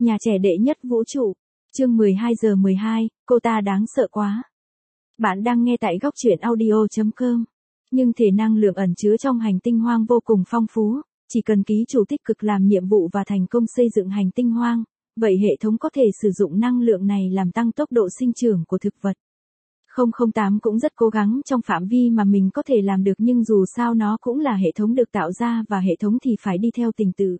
Nhà trẻ đệ nhất vũ trụ. Chương 12:12, cô ta đáng sợ quá. Bạn đang nghe tại góc truyện audio.com. Nhưng thể năng lượng ẩn chứa trong hành tinh hoang vô cùng phong phú, chỉ cần ký chủ tích cực làm nhiệm vụ và thành công xây dựng hành tinh hoang, vậy hệ thống có thể sử dụng năng lượng này làm tăng tốc độ sinh trưởng của thực vật. 008 cũng rất cố gắng trong phạm vi mà mình có thể làm được, nhưng dù sao nó cũng là hệ thống được tạo ra và hệ thống thì phải đi theo trình tự.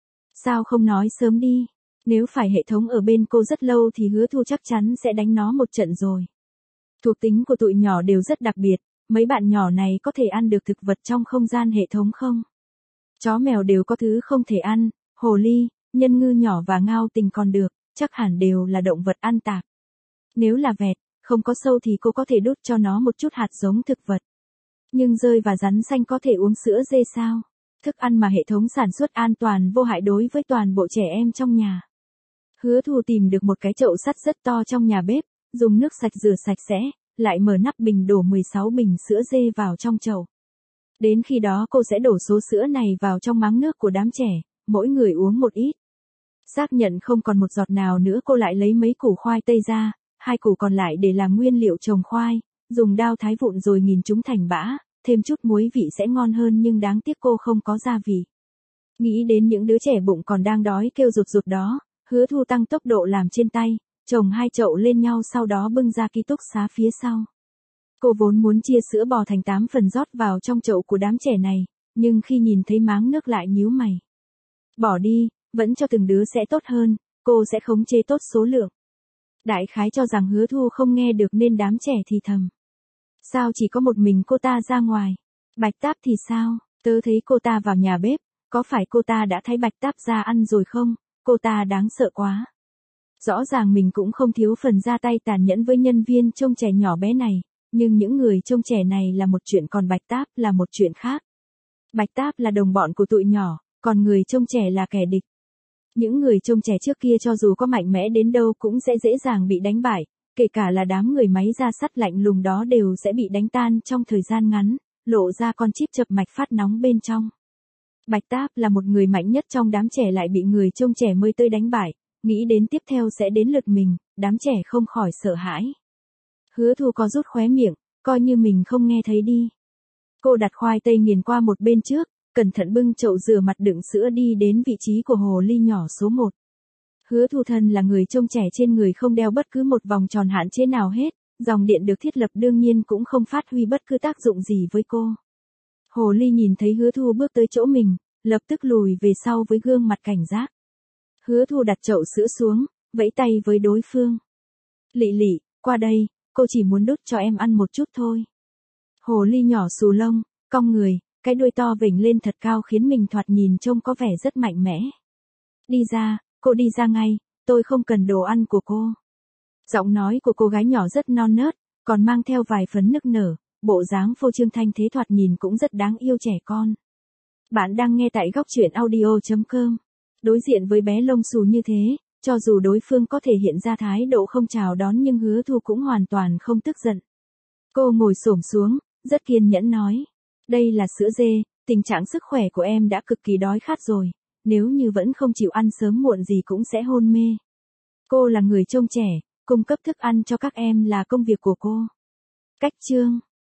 Sao không nói sớm đi? Nếu phải hệ thống ở bên cô rất lâu thì Hứa Thu chắc chắn sẽ đánh nó một trận rồi. Thuộc tính của tụi nhỏ đều rất đặc biệt, mấy bạn nhỏ này có thể ăn được thực vật trong không gian hệ thống không? Chó mèo đều có thứ không thể ăn, hồ ly, nhân ngư nhỏ và ngao tình còn được, chắc hẳn đều là động vật ăn tạp. Nếu là vẹt, không có sâu thì cô có thể đút cho nó một chút hạt giống thực vật. Nhưng dơi và rắn xanh có thể uống sữa dê sao? Thức ăn mà hệ thống sản xuất an toàn vô hại đối với toàn bộ trẻ em trong nhà. Hứa Thu tìm được một cái chậu sắt rất to trong nhà bếp, dùng nước sạch rửa sạch sẽ, lại mở nắp bình đổ 16 bình sữa dê vào trong chậu. Đến khi đó cô sẽ đổ số sữa này vào trong máng nước của đám trẻ, mỗi người uống một ít. Xác nhận không còn một giọt nào nữa, cô lại lấy mấy củ khoai tây ra, 2 củ còn lại để làm nguyên liệu trồng khoai, dùng dao thái vụn rồi nghìn chúng thành bã, thêm chút muối vị sẽ ngon hơn, nhưng đáng tiếc cô không có gia vị. Nghĩ đến những đứa trẻ bụng còn đang đói kêu rụt rụt đó, Hứa Thu tăng tốc độ làm trên tay, chồng 2 chậu lên nhau sau đó bưng ra ký túc xá phía sau. Cô vốn muốn chia sữa bò thành 8 phần rót vào trong chậu của đám trẻ này, nhưng khi nhìn thấy máng nước lại nhíu mày. Bỏ đi, vẫn cho từng đứa sẽ tốt hơn, cô sẽ khống chế tốt số lượng. Đại khái cho rằng Hứa Thu không nghe được nên đám trẻ thì thầm. Sao chỉ có một mình cô ta ra ngoài? Bạch Táp thì sao? Tớ thấy cô ta vào nhà bếp, có phải cô ta đã thấy Bạch Táp ra ăn rồi không? Cô ta đáng sợ quá. Rõ ràng mình cũng không thiếu phần ra tay tàn nhẫn với nhân viên trông trẻ nhỏ bé này, nhưng những người trông trẻ này là một chuyện, còn Bạch Táp là một chuyện khác. Bạch Táp là đồng bọn của tụi nhỏ, còn người trông trẻ là kẻ địch. Những người trông trẻ trước kia cho dù có mạnh mẽ đến đâu cũng sẽ dễ dàng bị đánh bại, kể cả là đám người máy da sắt lạnh lùng đó đều sẽ bị đánh tan trong thời gian ngắn, lộ ra con chip chập mạch phát nóng bên trong. Bạch Táp là một người mạnh nhất trong đám trẻ lại bị người trông trẻ mới tới đánh bại, nghĩ đến tiếp theo sẽ đến lượt mình, đám trẻ không khỏi sợ hãi. Hứa Thu có rút khóe miệng, coi như mình không nghe thấy đi. Cô đặt khoai tây nghiền qua một bên trước, cẩn thận bưng chậu rửa mặt đựng sữa đi đến vị trí của hồ ly nhỏ số 1. Hứa Thu thân là người trông trẻ, trên người không đeo bất cứ một vòng tròn hạn chế nào hết, dòng điện được thiết lập đương nhiên cũng không phát huy bất cứ tác dụng gì với cô. Hồ ly nhìn thấy Hứa Thu bước tới chỗ mình, lập tức lùi về sau với gương mặt cảnh giác. Hứa Thu đặt chậu sữa xuống, vẫy tay với đối phương. Lị lị, qua đây, cô chỉ muốn đút cho em ăn một chút thôi. Hồ ly nhỏ xù lông, cong người, cái đuôi to vểnh lên thật cao khiến mình thoạt nhìn trông có vẻ rất mạnh mẽ. Đi ra, cô đi ra ngay, tôi không cần đồ ăn của cô. Giọng nói của cô gái nhỏ rất non nớt, còn mang theo vài phần nức nở, bộ dáng phô trương thanh thế thoạt nhìn cũng rất đáng yêu trẻ con. Bạn đang nghe tại góc truyện audio.com. Đối diện với bé lông xù như thế, cho dù đối phương có thể hiện ra thái độ không chào đón nhưng Hứa Thu cũng hoàn toàn không tức giận. Cô ngồi xổm xuống, rất kiên nhẫn nói. Đây là sữa dê, tình trạng sức khỏe của em đã cực kỳ đói khát rồi, nếu như vẫn không chịu ăn sớm muộn gì cũng sẽ hôn mê. Cô là người trông trẻ, cung cấp thức ăn cho các em là công việc của cô. Cách chương